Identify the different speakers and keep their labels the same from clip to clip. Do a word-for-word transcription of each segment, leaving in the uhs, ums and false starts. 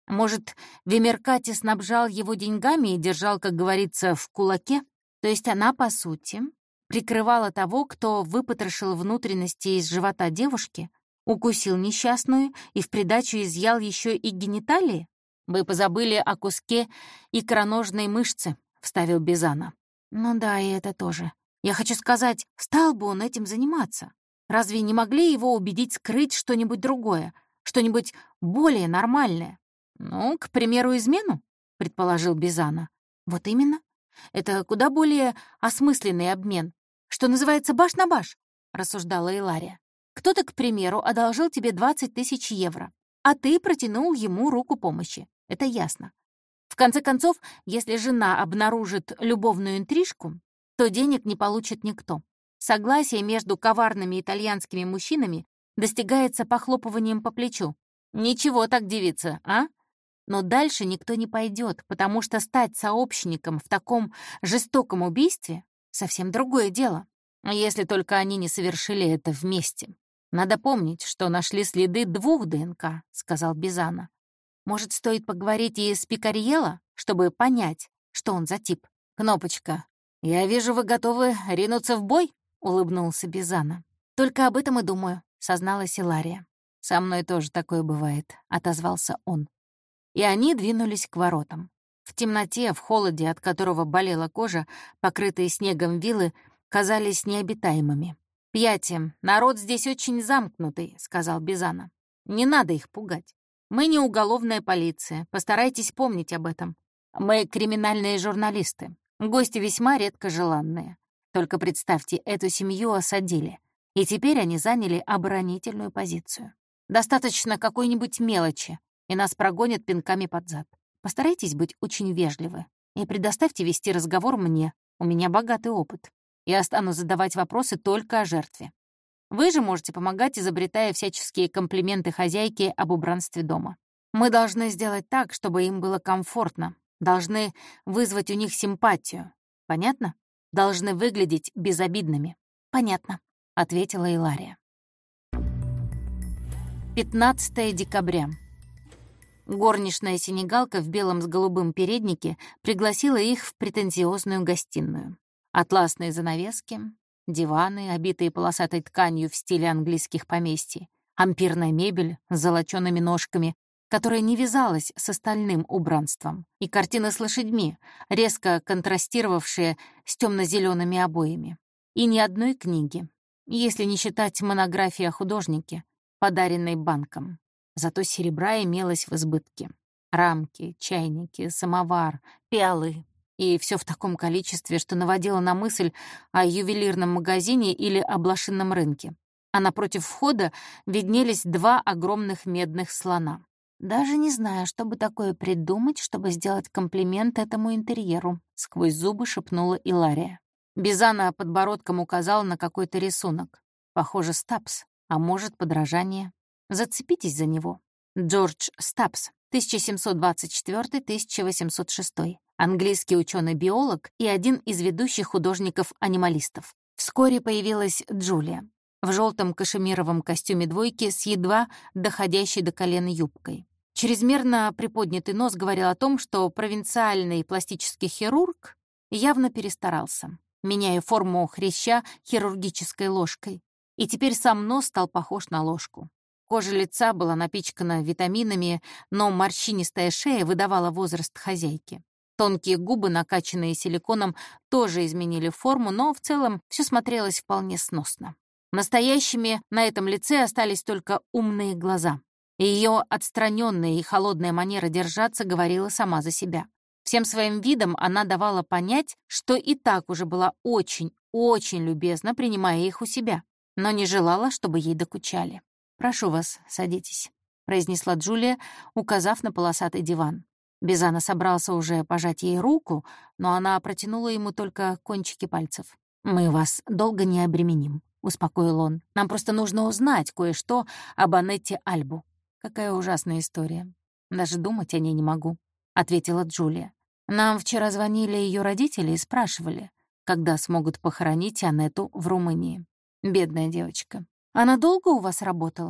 Speaker 1: Может, Вимеркати снабжал его деньгами и держал, как говорится, в кулаке? То есть она, по сути, прикрывала того, кто выпотрошил внутренности из живота девушки, укусил несчастную и в придачу изъял еще и гениталии? «Вы позабыли о куске икроножной мышцы», — вставил Бизана. «Ну да, и это тоже. Я хочу сказать, стал бы он этим заниматься. Разве не могли его убедить скрыть что-нибудь другое, что-нибудь более нормальное? Ну, к примеру, измену?» — предположил Бизана. «Вот именно. Это куда более осмысленный обмен. Что называется, баш на баш», — рассуждала Илария. «Кто-то, к примеру, одолжил тебе двадцать тысяч евро, а ты протянул ему руку помощи. Это ясно. В конце концов, если жена обнаружит любовную интрижку, то денег не получит никто. Согласие между коварными итальянскими мужчинами достигается похлопыванием по плечу. Ничего так, девица, а? Но дальше никто не пойдет, потому что стать сообщником в таком жестоком убийстве — совсем другое дело. Если только они не совершили это вместе. «Надо помнить, что нашли следы двух ДНК», — сказал Бизана. «Может, стоит поговорить и с Пикарьелло, чтобы понять, что он за тип?» «Кнопочка, я вижу, вы готовы ринуться в бой?» — улыбнулся Бизана. «Только об этом и думаю», — созналась Илария. «Со мной тоже такое бывает», — отозвался он. И они двинулись к воротам. В темноте, в холоде, от которого болела кожа, покрытые снегом виллы казались необитаемыми. «Пьяти, народ здесь очень замкнутый», — сказал Бизана. «Не надо их пугать. Мы не уголовная полиция, постарайтесь помнить об этом. Мы криминальные журналисты, гости весьма редко желанные. Только представьте, эту семью осадили, и теперь они заняли оборонительную позицию. Достаточно какой-нибудь мелочи, и нас прогонят пинками под зад. Постарайтесь быть очень вежливы и предоставьте вести разговор мне, у меня богатый опыт. Я стану задавать вопросы только о жертве. Вы же можете помогать, изобретая всяческие комплименты хозяйке об убранстве дома. Мы должны сделать так, чтобы им было комфортно, должны вызвать у них симпатию. Понятно? Должны выглядеть безобидными». «Понятно», — ответила Илария. пятнадцатое декабря. Горничная сенегалка в белом с голубым переднике пригласила их в претенциозную гостиную. Атласные занавески, диваны, обитые полосатой тканью в стиле английских поместий, ампирная мебель с золочёными ножками, которая не вязалась с остальным убранством, и картины с лошадьми, резко контрастировавшие с темно-зелеными обоями. И ни одной книги, если не считать монографии о художнике, подаренной банком. Зато серебра имелось в избытке. Рамки, чайники, самовар, пиалы. И все в таком количестве, что наводило на мысль о ювелирном магазине или о блошином рынке. А напротив входа виднелись два огромных медных слона. «Даже не знаю, что бы такое придумать, чтобы сделать комплимент этому интерьеру», — сквозь зубы шепнула Илария. Бизана подбородком указал на какой-то рисунок. Похоже, Стапс, а может, подражание. Зацепитесь за него. Джордж Стапс, тысяча семьсот двадцать четвёртый — тысяча восемьсот шестой. Английский ученый-биолог и один из ведущих художников-анималистов. Вскоре появилась Джулия в желтом кашемировом костюме двойки с едва доходящей до колена юбкой. Чрезмерно приподнятый нос говорил о том, что провинциальный пластический хирург явно перестарался, меняя форму хряща хирургической ложкой. И теперь сам нос стал похож на ложку. Кожа лица была напичкана витаминами, но морщинистая шея выдавала возраст хозяйки. Тонкие губы, накачанные силиконом, тоже изменили форму, но в целом все смотрелось вполне сносно. Настоящими на этом лице остались только умные глаза. Ее отстраненная и холодная манера держаться говорила сама за себя. Всем своим видом она давала понять, что и так уже была очень, очень любезна, принимая их у себя, но не желала, чтобы ей докучали. «Прошу вас, садитесь», — произнесла Джулия, указав на полосатый диван. Бизана собрался уже пожать ей руку, но она протянула ему только кончики пальцев. «Мы вас долго не обременим», — успокоил он. «Нам просто нужно узнать кое-что об Анетте Альбу». «Какая ужасная история. Даже думать о ней не могу», — ответила Джулия. «Нам вчера звонили ее родители и спрашивали, когда смогут похоронить Анетту в Румынии. Бедная девочка. Она долго у вас работала?»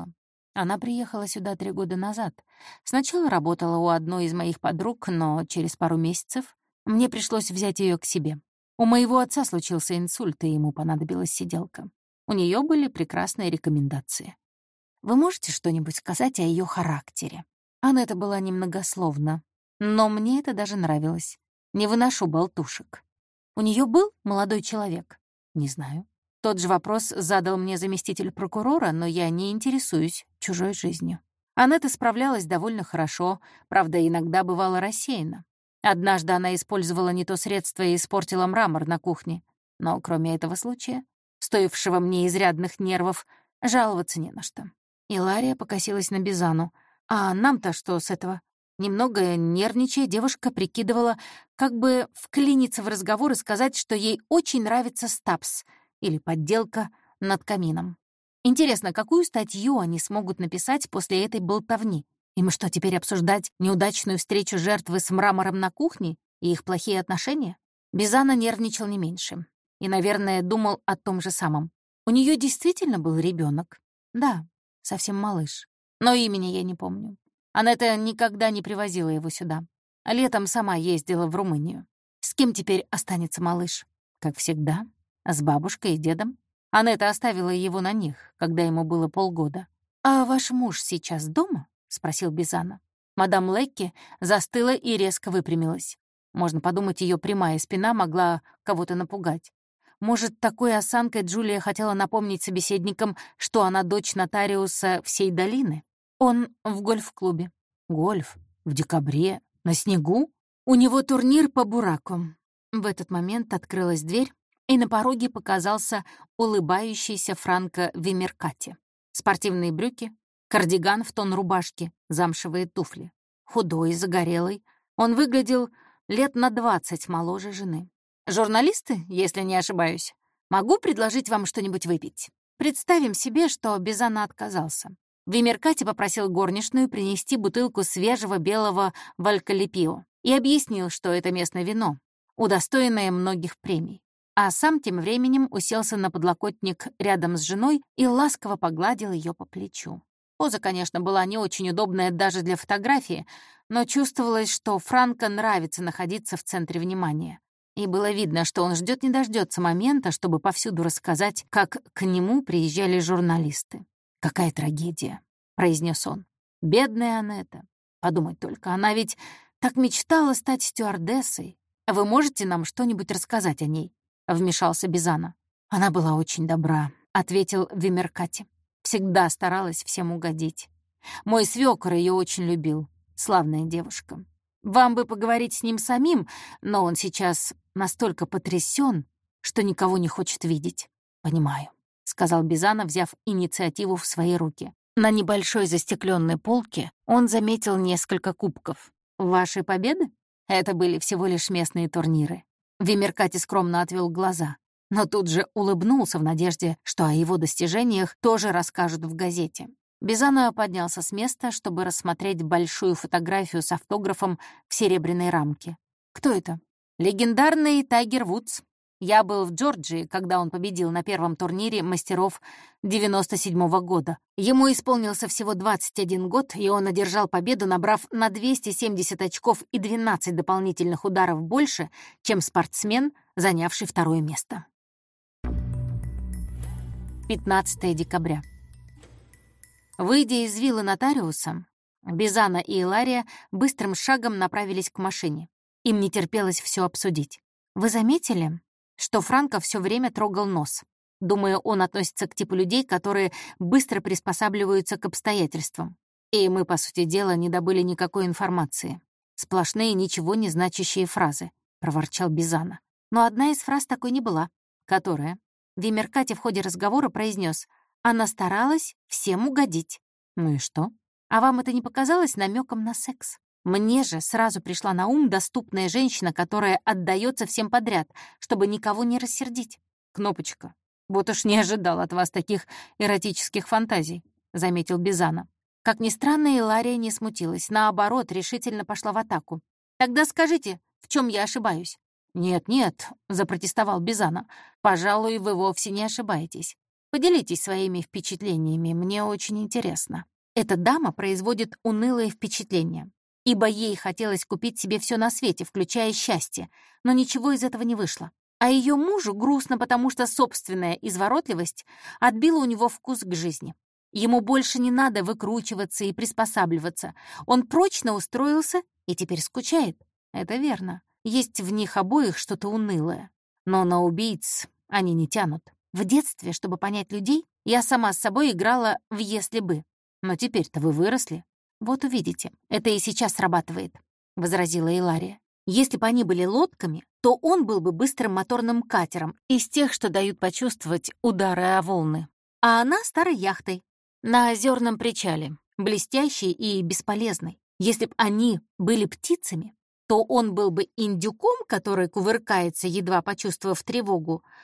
Speaker 1: Она приехала сюда три года назад. Сначала работала у одной из моих подруг, но через пару месяцев мне пришлось взять ее к себе. У моего отца случился инсульт, и ему понадобилась сиделка. У нее были прекрасные рекомендации. Вы можете что-нибудь сказать о ее характере? Анетта была немногословна, но мне это даже нравилось. Не выношу болтушек. У нее был молодой человек? Не знаю. Тот же вопрос задал мне заместитель прокурора, но я не интересуюсь чужой жизнью. Анетта справлялась довольно хорошо, правда, иногда бывала рассеяна. Однажды она использовала не то средство и испортила мрамор на кухне. Но кроме этого случая, стоившего мне изрядных нервов, жаловаться не на что. Илария покосилась на Бизану. А нам-то что с этого? Немного нервничая, девушка прикидывала, как бы вклиниться в разговор и сказать, что ей очень нравится стапс или подделка над камином. Интересно, какую статью они смогут написать после этой болтовни? Им что, теперь обсуждать неудачную встречу жертвы с мрамором на кухне и их плохие отношения? Бизана нервничал не меньше и, наверное, думал о том же самом. У нее действительно был ребенок. Да, совсем малыш. Но имени я не помню. Анетта никогда не привозила его сюда. А летом сама ездила в Румынию. С кем теперь останется малыш? Как всегда, с бабушкой и дедом. Анетта оставила его на них, когда ему было полгода. «А ваш муж сейчас дома?» — спросил Бизана. Мадам Лекки застыла и резко выпрямилась. Можно подумать, ее прямая спина могла кого-то напугать. Может, такой осанкой Джулия хотела напомнить собеседникам, что она дочь нотариуса всей долины? Он в гольф-клубе. Гольф? В декабре? На снегу? У него турнир по бураку. В этот момент открылась дверь, и на пороге показался улыбающийся Франко Вимеркати. Спортивные брюки, кардиган в тон рубашки, замшевые туфли. Худой, загорелый. Он выглядел лет на двадцать моложе жены. «Журналисты, если не ошибаюсь, могу предложить вам что-нибудь выпить?» Представим себе, что Бизана отказался. Вимеркати попросил горничную принести бутылку свежего белого валькалипио и объяснил, что это местное вино, удостоенное многих премий. А сам тем временем уселся на подлокотник рядом с женой и ласково погладил ее по плечу. Поза, конечно, была не очень удобная даже для фотографии, но чувствовалось, что Франко нравится находиться в центре внимания. И было видно, что он ждет не дождется момента, чтобы повсюду рассказать, как к нему приезжали журналисты. «Какая трагедия», — произнес он. «Бедная Анетта. Подумать только, она ведь так мечтала стать стюардессой. Вы можете нам что-нибудь рассказать о ней?» — вмешался Бизана. «Она была очень добра», — ответил Вимеркати. «Всегда старалась всем угодить. Мой свёкор ее очень любил. Славная девушка. Вам бы поговорить с ним самим, но он сейчас настолько потрясен, что никого не хочет видеть». «Понимаю», — сказал Бизана, взяв инициативу в свои руки. На небольшой застекленной полке он заметил несколько кубков. «Ваши победы? Это были всего лишь местные турниры». Вимеркати скромно отвел глаза, но тут же улыбнулся в надежде, что о его достижениях тоже расскажут в газете. Бизана поднялся с места, чтобы рассмотреть большую фотографию с автографом в серебряной рамке. «Кто это?» «Легендарный Тайгер Вудс. Я был в Джорджии, когда он победил на первом турнире мастеров девяносто седьмого года. Ему исполнился всего двадцать один год, и он одержал победу, набрав на двести семьдесят очков и двенадцать дополнительных ударов больше, чем спортсмен, занявший второе место». пятнадцатого декабря. Выйдя из виллы нотариуса, Бизана и Илария быстрым шагом направились к машине. Им не терпелось все обсудить. «Вы заметили, что Франко все время трогал нос? Думаю, он относится к типу людей, которые быстро приспосабливаются к обстоятельствам. И мы, по сути дела, не добыли никакой информации. Сплошные, ничего не значащие фразы», — проворчал Бизана. Но одна из фраз такой не была. Которая? Вимеркати в ходе разговора произнес: «Она старалась всем угодить». Ну и что? А вам это не показалось намеком на секс? Мне же сразу пришла на ум доступная женщина, которая отдается всем подряд, чтобы никого не рассердить. «Кнопочка, вот уж не ожидал от вас таких эротических фантазий», — заметил Бизана. Как ни странно, Илария не смутилась, наоборот, решительно пошла в атаку. «Тогда скажите, в чем я ошибаюсь?» «Нет-нет», — запротестовал Бизана, — «пожалуй, вы вовсе не ошибаетесь. Поделитесь своими впечатлениями, мне очень интересно». Эта дама производит унылое впечатление, ибо ей хотелось купить себе все на свете, включая счастье, но ничего из этого не вышло. А ее мужу грустно, потому что собственная изворотливость отбила у него вкус к жизни. Ему больше не надо выкручиваться и приспосабливаться. Он прочно устроился и теперь скучает. Это верно. Есть в них обоих что-то унылое. Но на убийц они не тянут. В детстве, чтобы понять людей, я сама с собой играла в «если бы». Но теперь-то вы выросли. Вот увидите, это и сейчас срабатывает, — возразила Илария. Если бы они были лодками, то он был бы быстрым моторным катером из тех, что дают почувствовать удары о волны. А она старой яхтой на озерном причале, блестящей и бесполезной. Если б они были птицами, то он был бы индюком, который кувыркается, едва почувствовав тревогу,